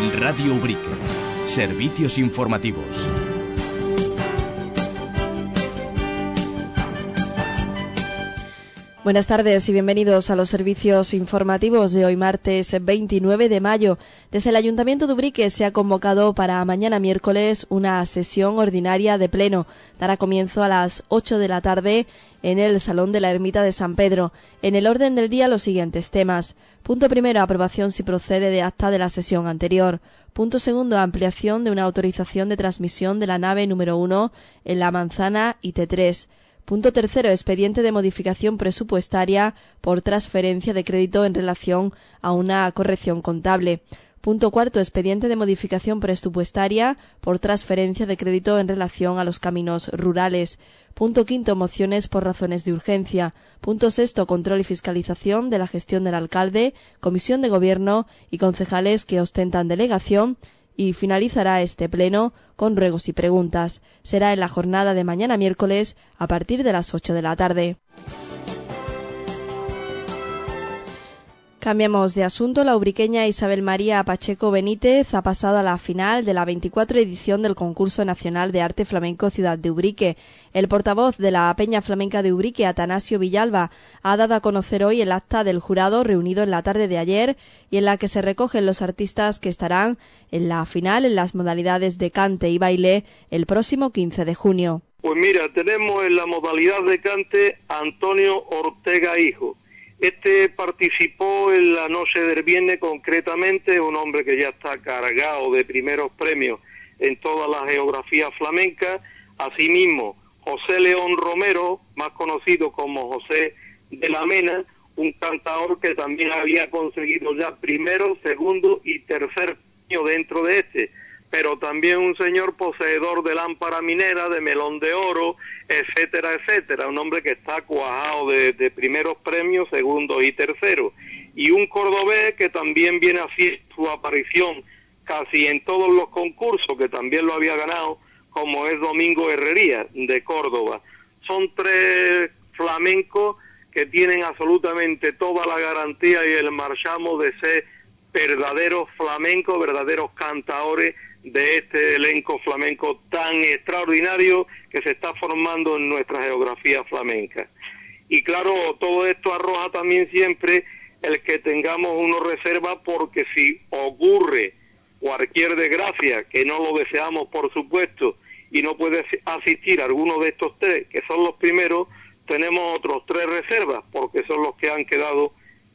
Radio Ubrique. Servicios informativos. Buenas tardes y bienvenidos a los servicios informativos de hoy martes 29 de mayo. Desde el Ayuntamiento de Ubrique se ha convocado para mañana miércoles una sesión ordinaria de pleno. Dará comienzo a las 8 de la tarde en el Salón de la Ermita de San Pedro. En el orden del día los siguientes temas. Punto primero, aprobación si procede de acta de la sesión anterior. Punto segundo, ampliación de una autorización de transmisión de la nave número 1 en la manzana IT3. Punto tercero, expediente de modificación presupuestaria por transferencia de crédito en relación a una corrección contable. Punto cuarto, expediente de modificación presupuestaria por transferencia de crédito en relación a los caminos rurales. Punto quinto, mociones por razones de urgencia. Punto sexto, control y fiscalización de la gestión del alcalde, comisión de gobierno y concejales que ostentan delegación. Y finalizará este pleno con ruegos y preguntas. Será en la jornada de mañana miércoles a partir de las 8 de la tarde. Cambiamos de asunto. La ubriqueña Isabel María Pacheco Benítez ha pasado a la final de la 24 edición del Concurso Nacional de Arte Flamenco Ciudad de Ubrique. El portavoz de la Peña Flamenca de Ubrique, Atanasio Villalba, ha dado a conocer hoy el acta del jurado reunido en la tarde de ayer y en la que se recogen los artistas que estarán en la final en las modalidades de cante y baile el próximo 15 de junio. Pues mira, tenemos en la modalidad de cante a Antonio Ortega Hijo. Este participó en la noche del viernes, concretamente, un hombre que ya está cargado de primeros premios en toda la geografía flamenca. Asimismo, José León Romero, más conocido como José de la Mena, un cantador que también había conseguido ya primero, segundo y tercer premio dentro de este, pero también un señor poseedor de lámpara minera, de melón de oro, etcétera, etcétera, un hombre que está cuajado de primeros premios, segundos y terceros, y un cordobés que también viene a hacer su aparición casi en todos los concursos, que también lo había ganado, como es Domingo Herrería, de Córdoba. Son tres flamencos que tienen absolutamente toda la garantía y el marchamo de ser verdaderos flamencos, verdaderos cantadores de este elenco flamenco tan extraordinario que se está formando en nuestra geografía flamenca. Y claro, todo esto arroja también siempre el que tengamos una reserva, porque si ocurre cualquier desgracia, que no lo deseamos por supuesto, y no puede asistir a alguno de estos tres, que son los primeros, tenemos otros tres reservas, porque son los que han quedado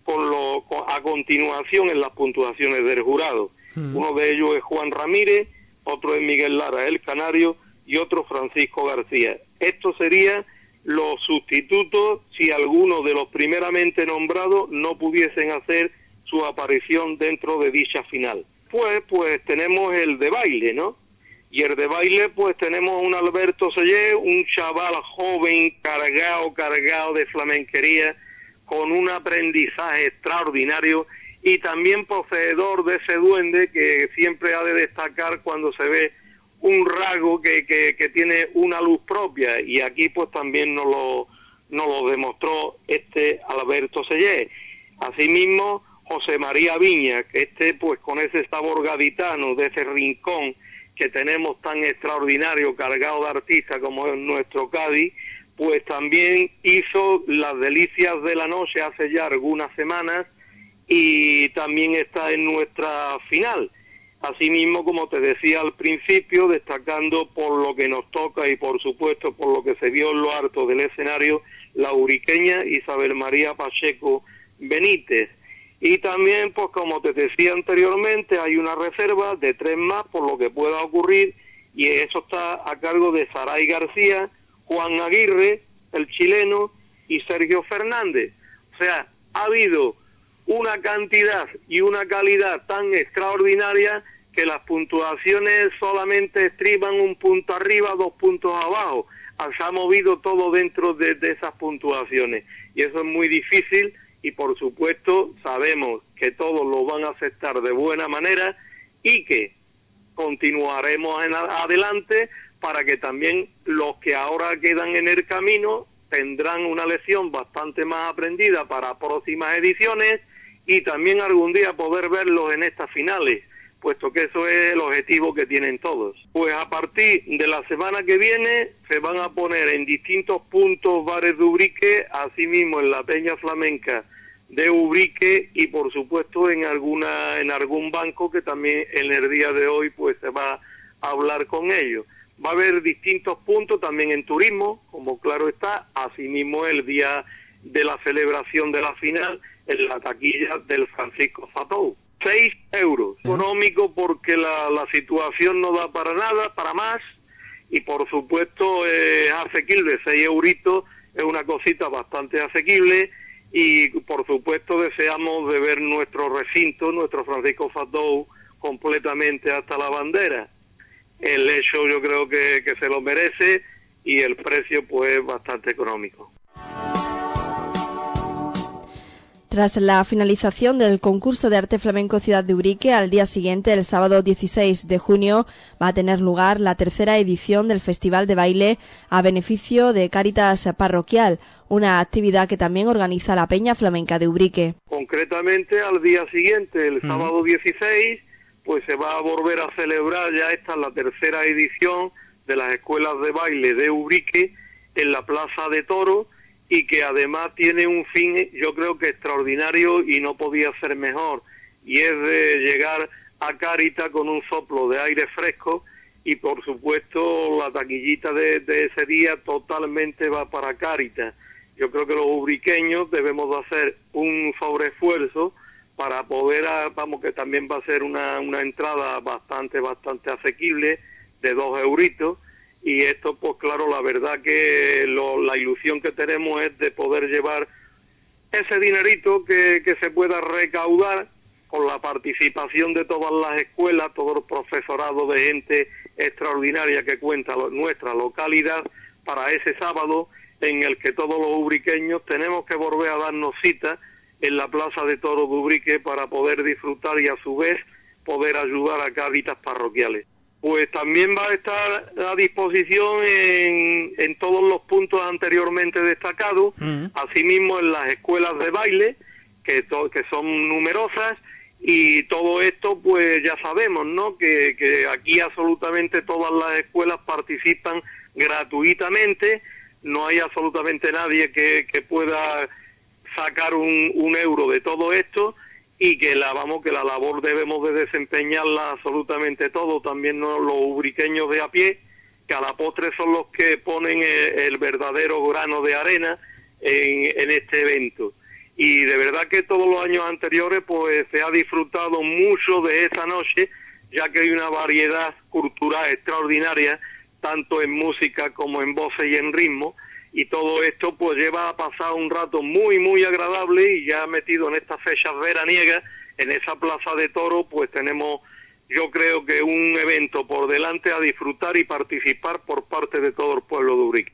a continuación en las puntuaciones del jurado. Uno de ellos es Juan Ramírez, otro es Miguel Lara, el canario, y otro Francisco García. Estos serían los sustitutos si alguno de los primeramente nombrados no pudiesen hacer su aparición dentro de dicha final. Pues tenemos el de baile, ¿no? Y el de baile, pues tenemos un Alberto Sellé, un chaval joven cargado de flamenquería, con un aprendizaje extraordinario, y también poseedor de ese duende que siempre ha de destacar cuando se ve un rasgo que tiene una luz propia, y aquí pues también nos lo demostró este Alberto Sellé. Asimismo, José María Viña, que pues con ese sabor gaditano, de ese rincón que tenemos tan extraordinario, cargado de artistas como es nuestro Cádiz, pues también hizo las delicias de la noche hace ya algunas semanas, y también está en nuestra final. Asimismo, como te decía al principio, destacando por lo que nos toca y por supuesto por lo que se vio en lo alto del escenario, la ubriqueña Isabel María Pacheco Benítez. Y también, pues como te decía anteriormente, hay una reserva de tres más por lo que pueda ocurrir, y eso está a cargo de Saray García, Juan Aguirre, el chileno, y Sergio Fernández. O sea, ha habido una cantidad y una calidad tan extraordinaria que las puntuaciones solamente estriban un punto arriba, 2 puntos abajo. Se ha movido todo dentro de esas puntuaciones, y eso es muy difícil, y por supuesto sabemos que todos lo van a aceptar de buena manera, y que continuaremos adelante para que también los que ahora quedan en el camino tendrán una lección bastante más aprendida para próximas ediciones, y también algún día poder verlos en estas finales, puesto que eso es el objetivo que tienen todos. Pues a partir de la semana que viene se van a poner en distintos puntos bares de Ubrique, asimismo en la Peña Flamenca de Ubrique y por supuesto en algún banco que también en el día de hoy pues se va a hablar con ellos. Va a haber distintos puntos también en turismo, como claro está, asimismo el día de la celebración de la final en la taquilla del Francisco Fatou. 6 euros, económico porque la situación no da para nada, para más, y por supuesto es asequible, 6 euritos es una cosita bastante asequible, y por supuesto deseamos de ver nuestro recinto, nuestro Francisco Fatou, completamente hasta la bandera. El hecho yo creo que se lo merece y el precio pues es bastante económico. Tras la finalización del concurso de arte flamenco Ciudad de Ubrique, al día siguiente, el sábado 16 de junio, va a tener lugar la tercera edición del Festival de Baile a beneficio de Cáritas Parroquial, una actividad que también organiza la Peña Flamenca de Ubrique. Concretamente, al día siguiente, el sábado 16, pues se va a volver a celebrar, ya esta es la tercera edición de las escuelas de baile de Ubrique en la Plaza de Toros, y que además tiene un fin, yo creo que extraordinario y no podía ser mejor, y es de llegar a Cáritas con un soplo de aire fresco, y por supuesto la taquillita de ese día totalmente va para Cáritas. Yo creo que los ubriqueños debemos de hacer un sobreesfuerzo para poder, que también va a ser una entrada bastante asequible, de 2 euritos, y esto pues claro, la verdad que la ilusión que tenemos es de poder llevar ese dinerito que se pueda recaudar con la participación de todas las escuelas, todo el profesorado de gente extraordinaria que cuenta nuestra localidad, para ese sábado en el que todos los ubriqueños tenemos que volver a darnos cita en la Plaza de Toros de Ubrique para poder disfrutar y a su vez poder ayudar a Cáritas parroquiales. Pues también va a estar a disposición en todos los puntos anteriormente destacados, asimismo en las escuelas de baile, que son numerosas, y todo esto pues ya sabemos, ¿no?, que aquí absolutamente todas las escuelas participan gratuitamente, no hay absolutamente nadie que pueda sacar un euro de todo esto, y que la labor debemos de desempeñarla absolutamente todo, también los ubriqueños de a pie, que a la postre son los que ponen el verdadero grano de arena en este evento. Y de verdad que todos los años anteriores pues se ha disfrutado mucho de esa noche, ya que hay una variedad cultural extraordinaria, tanto en música como en voces y en ritmo, y todo esto pues lleva a pasar un rato muy agradable, y ya metido en estas fechas veraniegas, en esa Plaza de Toros, pues tenemos, yo creo que un evento por delante a disfrutar y participar por parte de todo el pueblo de Ubrique.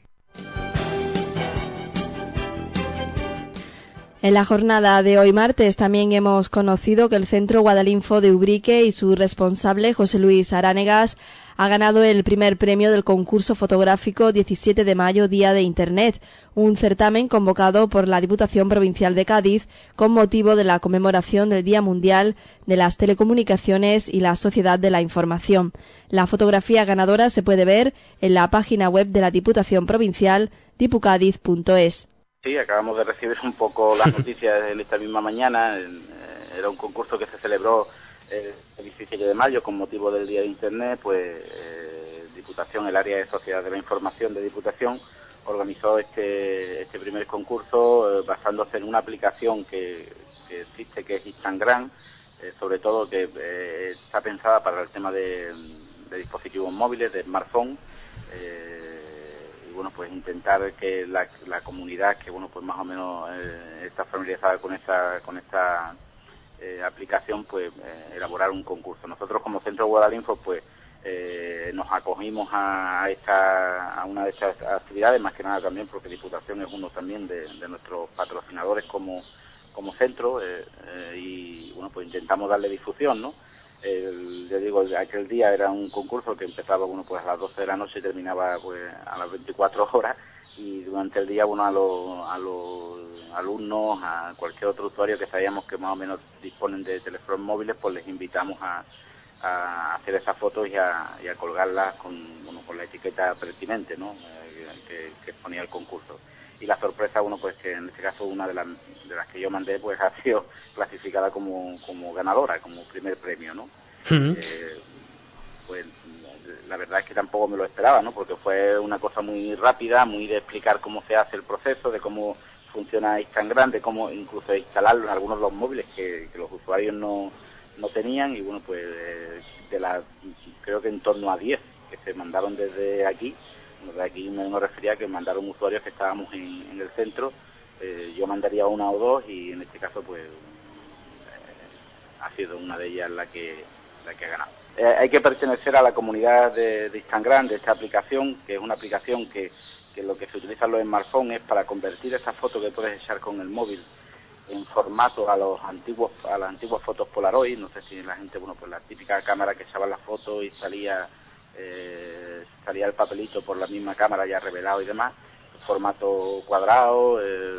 En la jornada de hoy martes también hemos conocido que el Centro Guadalinfo de Ubrique y su responsable, José Luis Aránegas, ha ganado el primer premio del concurso fotográfico 17 de mayo, Día de Internet, un certamen convocado por la Diputación Provincial de Cádiz con motivo de la conmemoración del Día Mundial de las Telecomunicaciones y la Sociedad de la Información. La fotografía ganadora se puede ver en la página web de la Diputación Provincial, dipucadiz.es. Sí, acabamos de recibir un poco las noticias en esta misma mañana. Era un concurso que se celebró el 17 de mayo con motivo del Día de Internet. Pues Diputación, el área de Sociedad de la Información de Diputación, organizó este primer concurso basándose en una aplicación que existe, que es Instagram, sobre todo que está pensada para el tema de dispositivos móviles, de smartphone. Bueno, pues intentar que la comunidad, que bueno, pues más o menos está familiarizada con esta aplicación, pues elaborar un concurso. Nosotros como Centro Guadalinfo pues nos acogimos a una de estas actividades, más que nada también porque Diputación es uno también de nuestros patrocinadores como centro, y bueno, pues intentamos darle difusión, ¿no? Ya digo, aquel día era un concurso que empezaba, bueno, pues a las 12 de la noche y terminaba pues a las 24 horas, y durante el día, bueno, a los alumnos, a cualquier otro usuario que sabíamos que más o menos disponen de teléfonos móviles, pues les invitamos a a hacer esas fotos y a colgarlas con la etiqueta pertinente, ¿no? Que ponía el concurso. Y la sorpresa, pues que en este caso una de las que yo mandé, pues ha sido clasificada como ganadora, como primer premio, ¿no? Uh-huh. Pues la verdad es que tampoco me lo esperaba, ¿no? Porque fue una cosa muy rápida, muy de explicar cómo se hace el proceso, de cómo funciona Instagram, de cómo incluso instalarlo en algunos de los móviles que los usuarios no tenían, y bueno, pues creo que en torno a 10 que se mandaron desde aquí. De aquí me refería a que mandaron usuarios que estábamos en el centro. Yo mandaría una o dos, y en este caso pues ha sido una de ellas la que ha ganado. Hay que pertenecer a la comunidad de Instagram, de esta aplicación, que es una aplicación que lo que se utiliza en los smartphones es para convertir esa foto que puedes echar con el móvil en formato a las antiguas fotos Polaroid. No sé si la gente, pues la típica cámara que echaba la foto y salía el papelito por la misma cámara ya revelado y demás, formato cuadrado.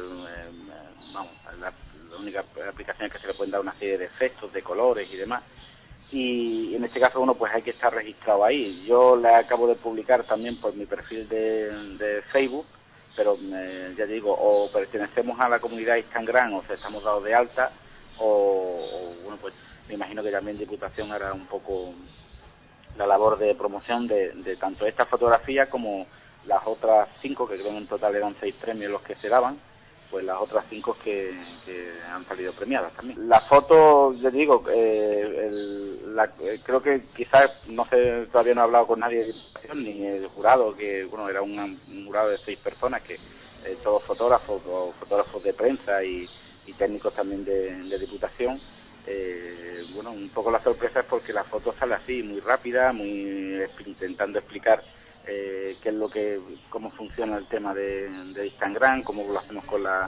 La única aplicación es que se le pueden dar una serie de efectos, de colores y demás, y en este caso pues hay que estar registrado ahí. Yo la acabo de publicar también por mi perfil de Facebook, pero ya digo, o pertenecemos a la comunidad Instagram o estamos dados de alta, pues me imagino que también Diputación hará un poco la labor de promoción de tanto esta fotografía como las otras 5, que creo que en total eran 6 premios los que se daban, pues las otras 5 que han salido premiadas también. La foto, yo digo, creo que quizás, no sé, todavía no he hablado con nadie de Diputación, ni el jurado, que bueno, era un jurado de 6 personas, que todos fotógrafos de prensa y técnicos también de Diputación. Un poco la sorpresa es porque la foto sale así, muy rápida, intentando explicar qué es cómo funciona el tema de Instagram, cómo lo hacemos con la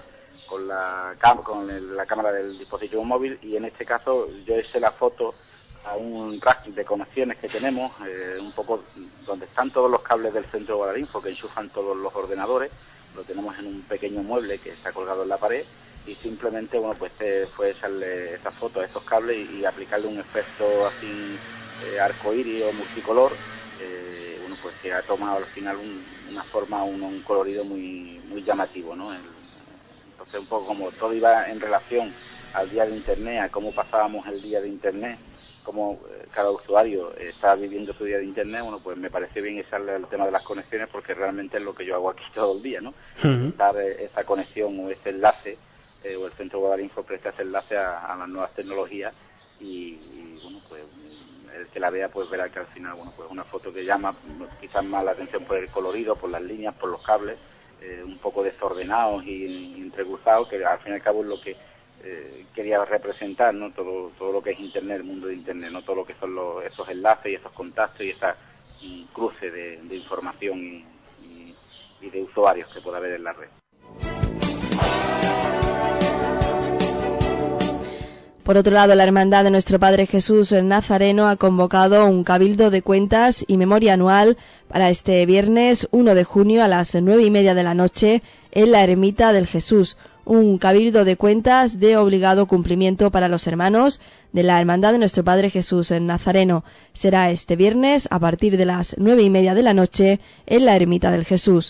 cámara del dispositivo móvil, y en este caso yo hice la foto a un rack de conexiones que tenemos, un poco donde están todos los cables del centro de Guadalinfo, que enchufan todos los ordenadores. Lo tenemos en un pequeño mueble que está colgado en la pared, y simplemente fue echarle esa foto a estos cables y aplicarle un efecto así arcoíris o multicolor, pues que ha tomado al final una forma, un colorido muy llamativo, ¿no? Entonces un poco como todo iba en relación al día de Internet, a cómo pasábamos el día de Internet, cómo cada usuario está viviendo su día de Internet, pues me parece bien echarle el tema de las conexiones, porque realmente es lo que yo hago aquí todo el día, ¿no? Uh-huh. Dar esa conexión o ese enlace, o el Centro Guadalinfo presta ese enlace a las nuevas tecnologías, y pues el que la vea pues verá que al final pues una foto que llama quizás más la atención por el colorido, por las líneas, por los cables, un poco desordenados y entrecruzados, que al fin y al cabo es lo que quería representar, ¿no? Todo lo que es Internet, el mundo de Internet, no todo lo que son esos enlaces y esos contactos y esa cruce de información y de usuarios que pueda haber en la red. Por otro lado, la Hermandad de Nuestro Padre Jesús el Nazareno ha convocado un cabildo de cuentas y memoria anual para este viernes 1 de junio a las 9:30 de la noche en la Ermita del Jesús. Un cabildo de cuentas de obligado cumplimiento para los hermanos de la Hermandad de Nuestro Padre Jesús el Nazareno. Será este viernes a partir de las 9:30 de la noche en la Ermita del Jesús.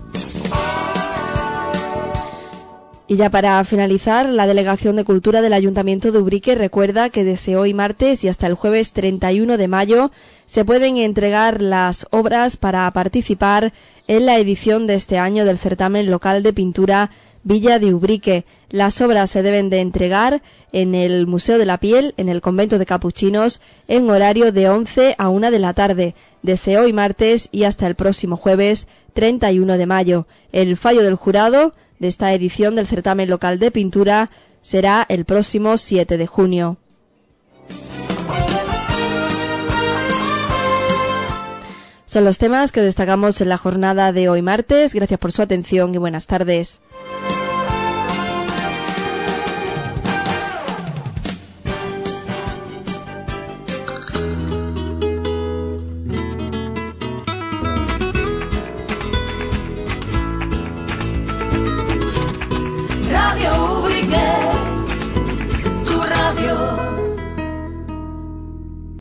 Y ya para finalizar, la Delegación de Cultura del Ayuntamiento de Ubrique recuerda que desde hoy martes y hasta el jueves 31 de mayo se pueden entregar las obras para participar en la edición de este año del certamen local de pintura Villa de Ubrique. Las obras se deben de entregar en el Museo de la Piel, en el Convento de Capuchinos, en horario de 11 a 1 de la tarde, desde hoy martes y hasta el próximo jueves 31 de mayo. El fallo del jurado de esta edición del certamen local de pintura será el próximo 7 de junio. Son los temas que destacamos en la jornada de hoy martes. Gracias por su atención y buenas tardes.